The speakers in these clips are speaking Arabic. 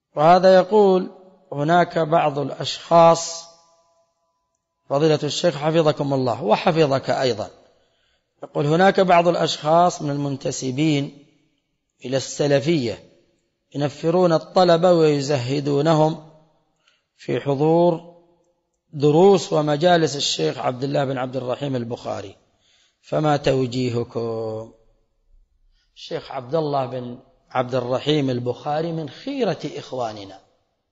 وهذا يقول هناك بعض الأشخاص، فضيلة الشيخ حفظكم الله وحفظك أيضا، يقول هناك بعض الأشخاص من المنتسبين إلى السلفية ينفرون الطلبة ويزهدونهم في حضور دروس ومجالس الشيخ عبد الله بن عبد الرحيم البخاري، فما توجيهكم؟ الشيخ عبد الله بن عبد الرحيم البخاري من خيرة إخواننا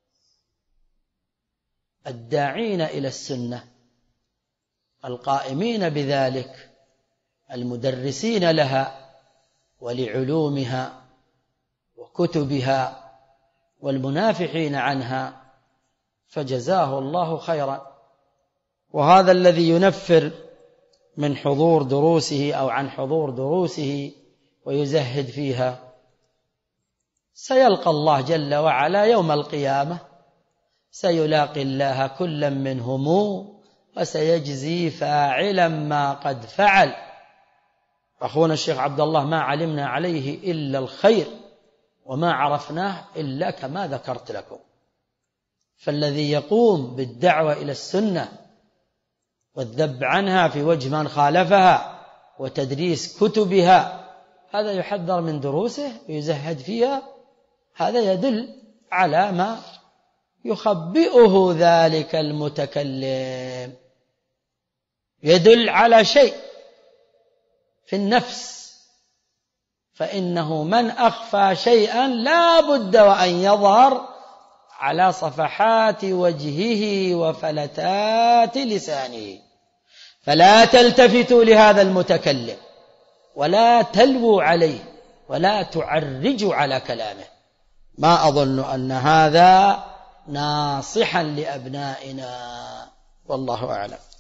الداعين إلى السنة القائمين بذلك، المدرسين لها ولعلومها وكتبها والمنافحين عنها، فجزاه الله خيرا. وهذا الذي ينفر من حضور دروسه أو عن حضور دروسه ويزهد فيها سيلقى الله جل وعلا يوم القيامة، سيلاقي الله كلا منهم وسيجزي فاعلا ما قد فعل. أخونا الشيخ عبد الله ما علمنا عليه إلا الخير وما عرفناه إلا كما ذكرت لكم، فالذي يقوم بالدعوة إلى السنة والذب عنها في وجه من خالفها وتدريس كتبها، هذا يحذر من دروسه ويزهد فيها، هذا يدل على ما يخبئه ذلك المتكلم، يدل على شيء في النفس، فإنه من أخفى شيئا لا بد وأن يظهر على صفحات وجهه وفلتات لسانه. فلا تلتفتوا لهذا المتكلم ولا تلووا عليه ولا تعرجوا على كلامه. ما أظن أن هذا ناصحا لأبنائنا، والله أعلم.